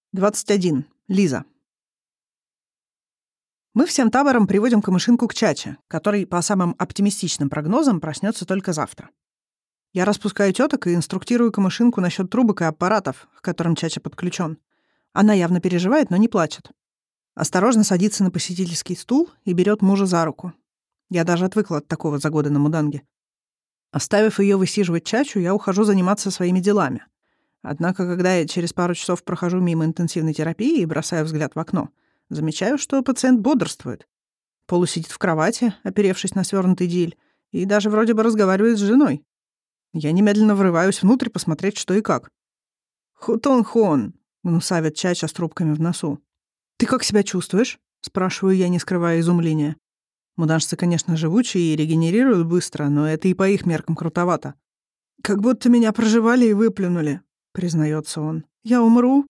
21. Лиза. Мы всем табором приводим Камышинку к Чаче, который, по самым оптимистичным прогнозам, проснется только завтра. Я распускаю теток и инструктирую Камышинку насчет трубок и аппаратов, к которым Чача подключен. Она явно переживает, но не плачет. Осторожно садится на посетительский стул и берет мужа за руку. Я даже отвыкла от такого за годы на Муданге. Оставив ее высиживать Чачу, я ухожу заниматься своими делами. Однако, когда я через пару часов прохожу мимо интенсивной терапии и бросаю взгляд в окно, замечаю, что пациент бодрствует. Полусидит в кровати, оперевшись на свернутый диль, и даже вроде бы разговаривает с женой. Я немедленно врываюсь внутрь посмотреть, что и как. «Хутон-хон», — гнусавит Чача с трубками в носу. «Ты как себя чувствуешь?» — спрашиваю я, не скрывая изумления. Муданжцы, конечно, живучие и регенерируют быстро, но это и по их меркам крутовато. «Как будто меня проживали и выплюнули», — признается он. «Я умру?»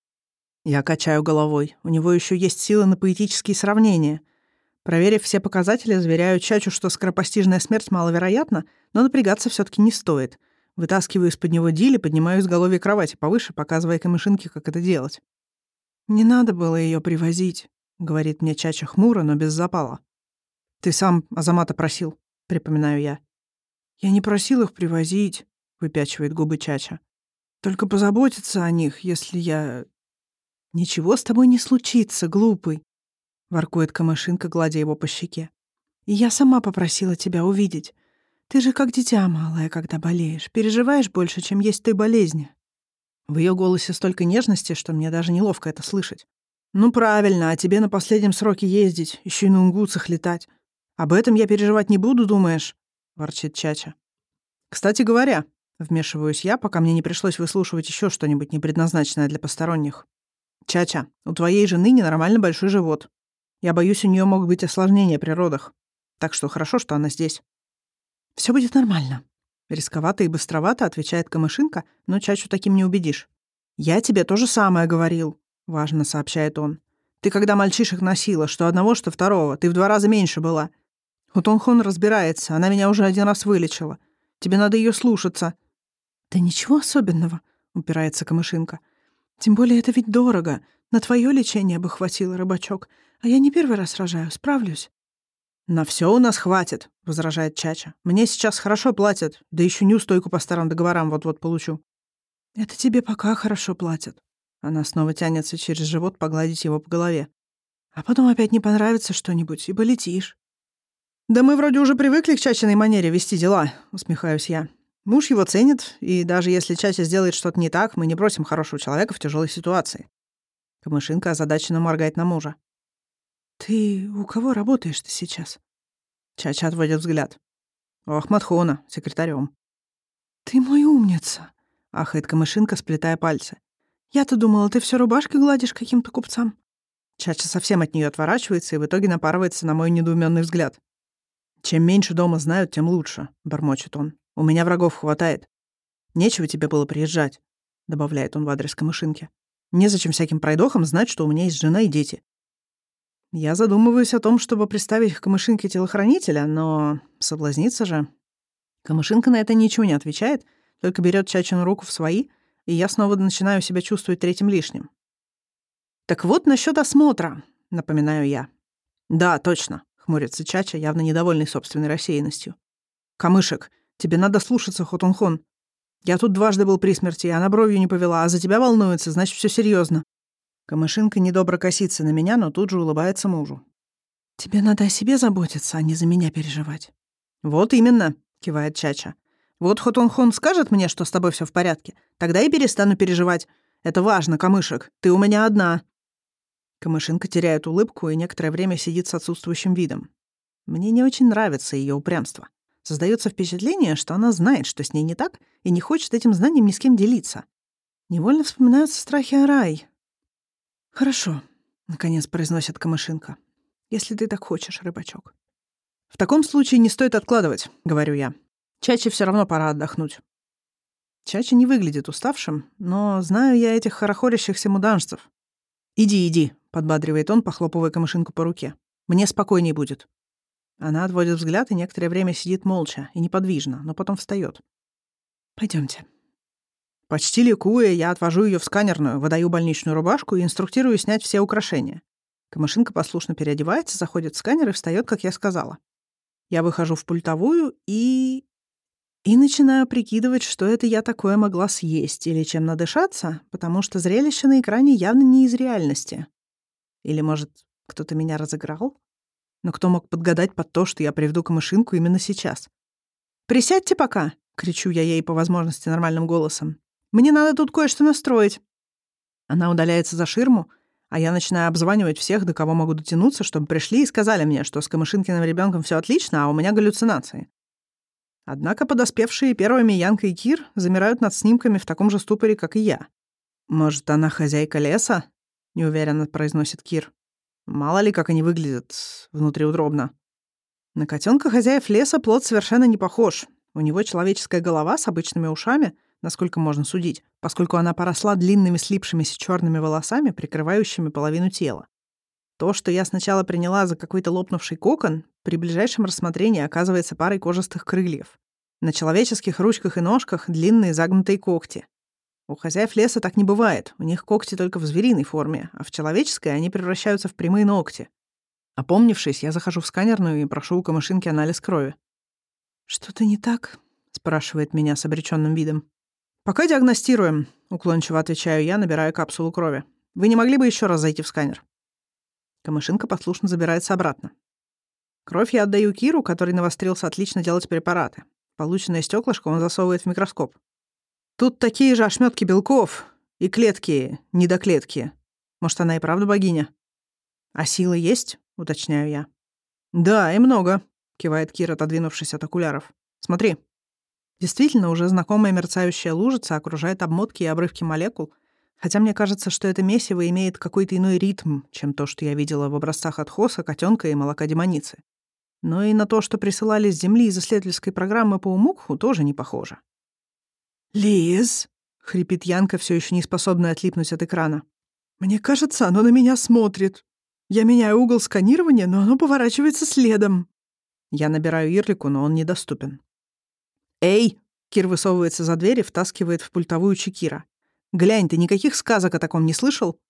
Я качаю головой. У него еще есть силы на поэтические сравнения. Проверив все показатели, заверяю Чачу, что скоропостижная смерть маловероятна, но напрягаться все-таки не стоит. Вытаскиваю из-под него диль и поднимаю изголовье кровати повыше, показывая Камышинке, как это делать. «Не надо было ее привозить», — говорит мне Чача хмуро, но без запала. «Ты сам Азамата просил», — припоминаю я. «Я не просил их привозить», — выпячивает губы Чача. «Только позаботиться о них, если я...» «Ничего с тобой не случится, глупый», — воркует Камышинка, гладя его по щеке. «И я сама попросила тебя увидеть. Ты же как дитя малое, когда болеешь. Переживаешь больше, чем есть той болезни». В ее голосе столько нежности, что мне даже неловко это слышать. «Ну правильно, а тебе на последнем сроке ездить, еще и на унгутцах летать. Об этом я переживать не буду, думаешь?» — ворчит Чача. «Кстати говоря», — вмешиваюсь я, пока мне не пришлось выслушивать еще что-нибудь непредназначенное для посторонних. «Чача, у твоей жены ненормально большой живот. Я боюсь, у нее могут быть осложнения при родах. Так что хорошо, что она здесь». «Все будет нормально», — рисковато и быстровато отвечает Камышинка, но Чачу таким не убедишь. «Я тебе то же самое говорил», — важно сообщает он. «Ты когда мальчишек носила, что одного, что второго, ты в 2 раза меньше была. Хутон-хон разбирается, она меня уже 1 раз вылечила. Тебе надо ее слушаться». «Да ничего особенного», — упирается Камышинка. «Тем более это ведь дорого. На твое лечение бы хватило, рыбачок. А я не 1 раз рожаю, справлюсь». «На все у нас хватит», — возражает Чача. «Мне сейчас хорошо платят, да еще неустойку по старым договорам вот-вот получу». «Это тебе пока хорошо платят». Она снова тянется через живот погладить его по голове. «А потом опять не понравится что-нибудь, и полетишь». «Да мы вроде уже привыкли к Чачиной манере вести дела», — усмехаюсь я. «Муж его ценит, и даже если Чача сделает что-то не так, мы не бросим хорошего человека в тяжелой ситуации». Камышинка озадаченно моргает на мужа. «Ты у кого работаешь-то сейчас?» Чача отводит взгляд. «У Ахмадхона, секретарем». «Ты мой умница», — ахает Камышинка, сплетая пальцы. «Я-то думала, ты все рубашки гладишь каким-то купцам». Чача совсем от нее отворачивается и в итоге напарывается на мой недоуменный взгляд. «Чем меньше дома знают, тем лучше», — бормочет он. «У меня врагов хватает. Нечего тебе было приезжать», — добавляет он в адрес Камышинки. «Незачем всяким пройдохам знать, что у меня есть жена и дети». Я задумываюсь о том, чтобы представить к Камышинке телохранителя, но соблазниться же. Камышинка на это ничего не отвечает, только берет Чачину руку в свои, и я снова начинаю себя чувствовать третьим лишним. «Так вот насчет осмотра», — напоминаю я. «Да, точно», — хмурится Чача, явно недовольный собственной рассеянностью. «Камышек, тебе надо слушаться, Хотунхон. Я тут 2 был при смерти, и она бровью не повела, а за тебя волнуется, значит, все серьезно». Камышинка недобро косится на меня, но тут же улыбается мужу. «Тебе надо о себе заботиться, а не за меня переживать». «Вот именно», — кивает Чача. «Вот Хотунхон скажет мне, что с тобой все в порядке, тогда и перестану переживать. Это важно, Камышек, ты у меня одна». Камышинка теряет улыбку и некоторое время сидит с отсутствующим видом. Мне не очень нравится ее упрямство. Создается впечатление, что она знает, что с ней не так, и не хочет этим знанием ни с кем делиться. Невольно вспоминаются страхи Арай. «Хорошо», — наконец произносит Камышинка. «Если ты так хочешь, рыбачок». «В таком случае не стоит откладывать», — говорю я. «Чаче все равно пора отдохнуть». Чача не выглядит уставшим, но знаю я этих хорохорящихся муданжцев. «Иди, иди», — подбадривает он, похлопывая Камышинку по руке. «Мне спокойней будет». Она отводит взгляд и некоторое время сидит молча и неподвижно, но потом встает. «Пойдемте». Почти ликуя, я отвожу ее в сканерную, выдаю больничную рубашку и инструктирую снять все украшения. Камышинка послушно переодевается, заходит в сканер и встает, как я сказала. Я выхожу в пультовую и начинаю прикидывать, что это я такое могла съесть или чем надышаться, потому что зрелище на экране явно не из реальности. Или, может, кто-то меня разыграл? Но кто мог подгадать под то, что я приведу камышинку именно сейчас? «Присядьте пока!» — кричу я ей по возможности нормальным голосом. «Мне надо тут кое-что настроить». Она удаляется за ширму, а я начинаю обзванивать всех, до кого могу дотянуться, чтобы пришли и сказали мне, что с Камышинкиным ребенком все отлично, а у меня галлюцинации. Однако подоспевшие первыми Янка и Кир замирают над снимками в таком же ступоре, как и я. «Может, она хозяйка леса?» — неуверенно произносит Кир. «Мало ли, как они выглядят внутриутробно». На котенка хозяев леса плод совершенно не похож. У него человеческая голова с обычными ушами, насколько можно судить, поскольку она поросла длинными слипшимися черными волосами, прикрывающими половину тела. То, что я сначала приняла за какой-то лопнувший кокон, при ближайшем рассмотрении оказывается парой кожистых крыльев. На человеческих ручках и ножках длинные загнутые когти. У хозяев леса так не бывает, у них когти только в звериной форме, а в человеческой они превращаются в прямые ногти. Опомнившись, я захожу в сканерную и прошу у Камышинки анализ крови. «Что-то не так?» — спрашивает меня с обречённым видом. «Пока диагностируем», — уклончиво отвечаю я, набирая капсулу крови. «Вы не могли бы еще раз зайти в сканер?» Камышинка послушно забирается обратно. Кровь я отдаю Киру, который навострился отлично делать препараты. Полученное стеклышко он засовывает в микроскоп. Тут такие же ошметки белков и клетки, недоклетки. Может, она и правда богиня? А силы есть? Уточняю я. Да, и много, кивает Кир, отодвинувшись от окуляров. Смотри. Действительно, уже знакомая мерцающая лужица окружает обмотки и обрывки молекул, хотя мне кажется, что это месиво имеет какой-то иной ритм, чем то, что я видела в образцах от Хоса, котенка и молока демоницы. Но и на то, что присылали с Земли из исследовательской программы по Умукху, тоже не похоже. «Лиз!» — хрипит Янка, все еще не способная отлипнуть от экрана. «Мне кажется, оно на меня смотрит. Я меняю угол сканирования, но оно поворачивается следом». Я набираю Ирлику, но он недоступен. «Эй!» — Кир высовывается за дверь и втаскивает в пультовую Чикира. «Глянь, ты никаких сказок о таком не слышал?»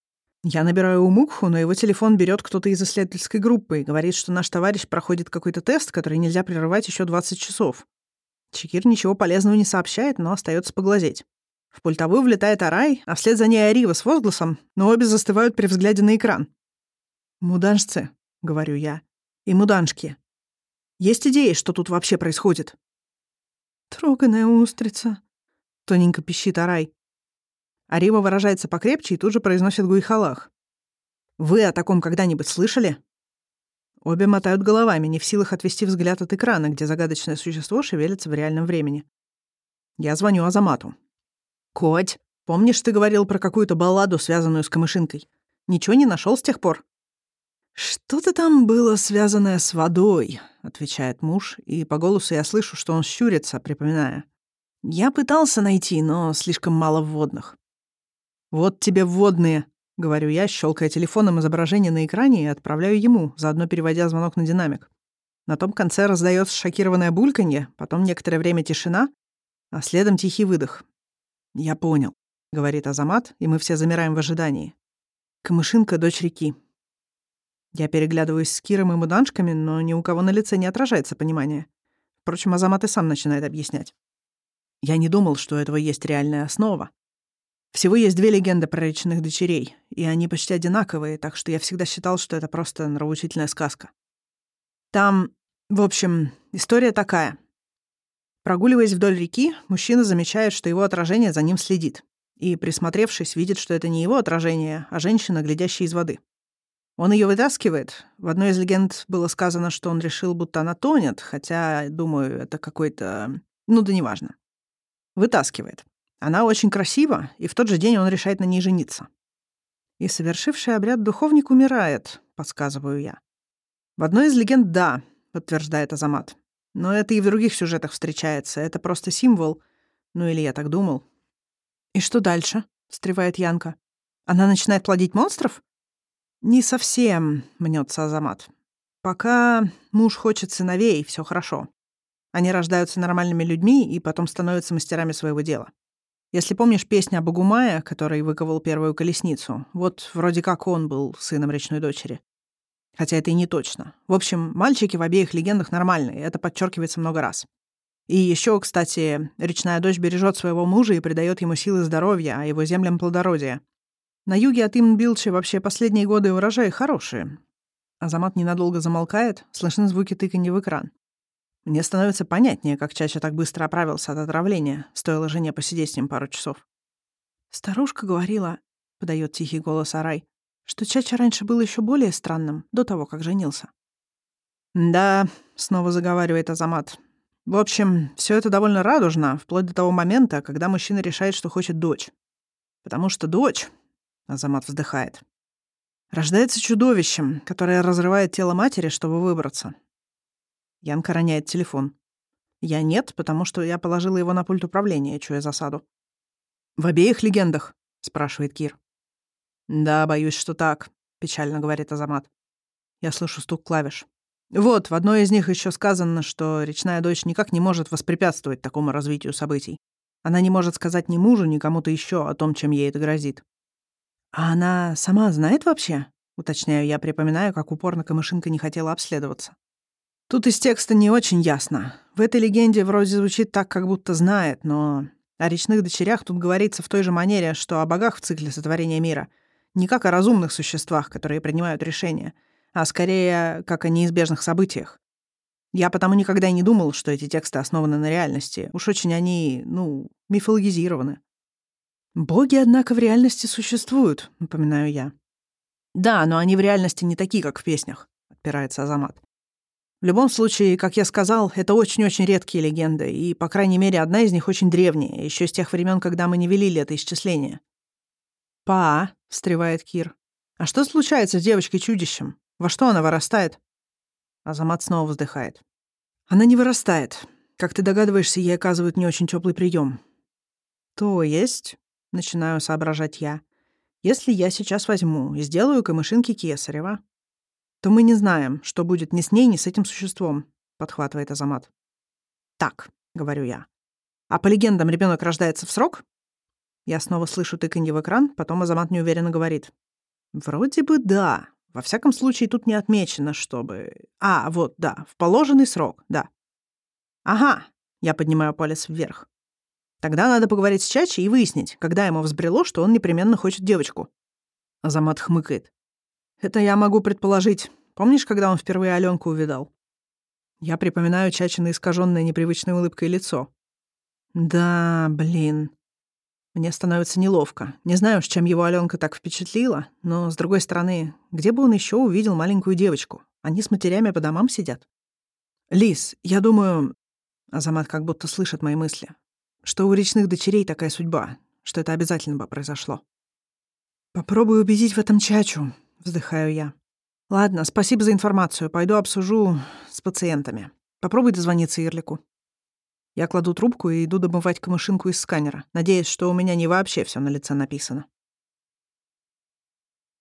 Я набираю Умукху, но его телефон берет кто-то из исследовательской группы и говорит, что наш товарищ проходит какой-то тест, который нельзя прерывать еще 20 часов. Чикир ничего полезного не сообщает, но остается поглазеть. В пультовую влетает Арай, а вслед за ней Арива с возгласом, но обе застывают при взгляде на экран. «Муданжцы», — говорю я, — «и муданжки. Есть идеи, что тут вообще происходит?» «Троганая устрица», — тоненько пищит Арай. Арива выражается покрепче и тут же произносит Гуйхалах. «Вы о таком когда-нибудь слышали?» Обе мотают головами, не в силах отвести взгляд от экрана, где загадочное существо шевелится в реальном времени. Я звоню Азамату. «Коть, помнишь, ты говорил про какую-то балладу, связанную с Камышинкой? Ничего не нашел с тех пор?» «Что-то там было связанное с водой», — отвечает муж, и по голосу я слышу, что он щурится, припоминая. «Я пытался найти, но слишком мало вводных». «Вот тебе вводные», — говорю я, щелкая телефоном изображение на экране и отправляю ему, заодно переводя звонок на динамик. На том конце раздается шокированное бульканье, потом некоторое время тишина, а следом тихий выдох. «Я понял», — говорит Азамат, и мы все замираем в ожидании. «Камышинка — дочь реки». Я переглядываюсь с Киром и муданшками, но ни у кого на лице не отражается понимание. Впрочем, Азамат и сам начинает объяснять. Я не думал, что у этого есть реальная основа. Всего есть 2 легенды про речных дочерей, и они почти одинаковые, так что я всегда считал, что это просто нравоучительная сказка. Там, в общем, история такая. Прогуливаясь вдоль реки, мужчина замечает, что его отражение за ним следит, и, присмотревшись, видит, что это не его отражение, а женщина, глядящая из воды. Он ее вытаскивает. В одной из легенд было сказано, что он решил, будто она тонет, хотя, думаю, это какой-то... да неважно. Вытаскивает. Она очень красива, и в тот же день он решает на ней жениться. И совершивший обряд духовник умирает, подсказываю я. В одной из легенд «да», подтверждает Азамат. Но это и в других сюжетах встречается. Это просто символ. Или я так думал. «И что дальше?» — встревает Янка. «Она начинает плодить монстров?» «Не совсем», — мнется Азамат. «Пока муж хочет сыновей, все хорошо. Они рождаются нормальными людьми и потом становятся мастерами своего дела. Если помнишь песню об Агумае, который выковал первую колесницу, вот вроде как он был сыном речной дочери. Хотя это и не точно. В общем, мальчики в обеих легендах нормальные, это подчеркивается много раз. И еще, кстати, речная дочь бережет своего мужа и придает ему силы здоровья, а его землям плодородия. На юге от Имн-Билчи вообще последние годы урожаи хорошие. Азамат ненадолго замолкает, слышны звуки тыканья в экран. Мне становится понятнее, как Чача так быстро оправился от отравления, стоило жене посидеть с ним пару часов. «Старушка говорила», — подает тихий голос Арай, «что Чача раньше был еще более странным, до того, как женился». «Да», — снова заговаривает Азамат. «В общем, все это довольно радужно, вплоть до того момента, когда мужчина решает, что хочет дочь. Потому что дочь», — Азамат вздыхает, «рождается чудовищем, которое разрывает тело матери, чтобы выбраться». Янка роняет телефон. Я нет, потому что я положила его на пульт управления, чуя засаду. «В обеих легендах?» — спрашивает Кир. «Да, боюсь, что так», — печально говорит Азамат. Я слышу стук клавиш. Вот, в одной из них еще сказано, что речная дочь никак не может воспрепятствовать такому развитию событий. Она не может сказать ни мужу, ни кому-то еще о том, чем ей это грозит. «А она сама знает вообще?» — уточняю я, припоминаю, как упорно Камышинка не хотела обследоваться. Тут из текста не очень ясно. В этой легенде вроде звучит так, как будто знает, но о речных дочерях тут говорится в той же манере, что о богах в цикле сотворения мира. Не как о разумных существах, которые принимают решения, а скорее как о неизбежных событиях. Я потому никогда и не думал, что эти тексты основаны на реальности. Уж очень они, мифологизированы. «Боги, однако, в реальности существуют», — напоминаю я. «Да, но они в реальности не такие, как в песнях», — отпирается Азамат. В любом случае, как я сказал, это очень-очень редкие легенды, и, по крайней мере, одна из них очень древняя, еще с тех времен, когда мы не вели это исчисление. — встревает Кир. «А что случается с девочкой-чудищем? Во что она вырастает?» Азамат снова вздыхает. «Она не вырастает. Как ты догадываешься, ей оказывают не очень теплый прием. «То есть», — начинаю соображать я, «если я сейчас возьму и сделаю камышинки кесарева, то мы не знаем, что будет ни с ней, ни с этим существом», — подхватывает Азамат. «Так», — говорю я. «А по легендам ребенок рождается в срок?» Я снова слышу тыканье в экран, потом Азамат неуверенно говорит. «Вроде бы да. Во всяком случае, тут не отмечено, чтобы... Вот, да, в положенный срок, да». «Ага», — я поднимаю палец вверх. «Тогда надо поговорить с Чачи и выяснить, когда ему взбрело, что он непременно хочет девочку». Азамат хмыкает. «Это я могу предположить. Помнишь, когда он впервые Алёнку увидал?» Я припоминаю Чачино искажённое непривычной улыбкой лицо. Да, блин. Мне становится неловко. Не знаю, с чем его Алёнка так впечатлила, но, с другой стороны, где бы он ещё увидел маленькую девочку? Они с матерями по домам сидят. «Лиз, я думаю...» Азамат как будто слышит мои мысли. «Что у речных дочерей такая судьба, что это обязательно бы произошло». «Попробую убедить в этом Чачу», — вздыхаю я. «Ладно, спасибо за информацию. Пойду обсужу с пациентами. Попробуй дозвониться Ирлику». Я кладу трубку и иду домывать камышинку из сканера, надеясь, что у меня не вообще всё на лице написано.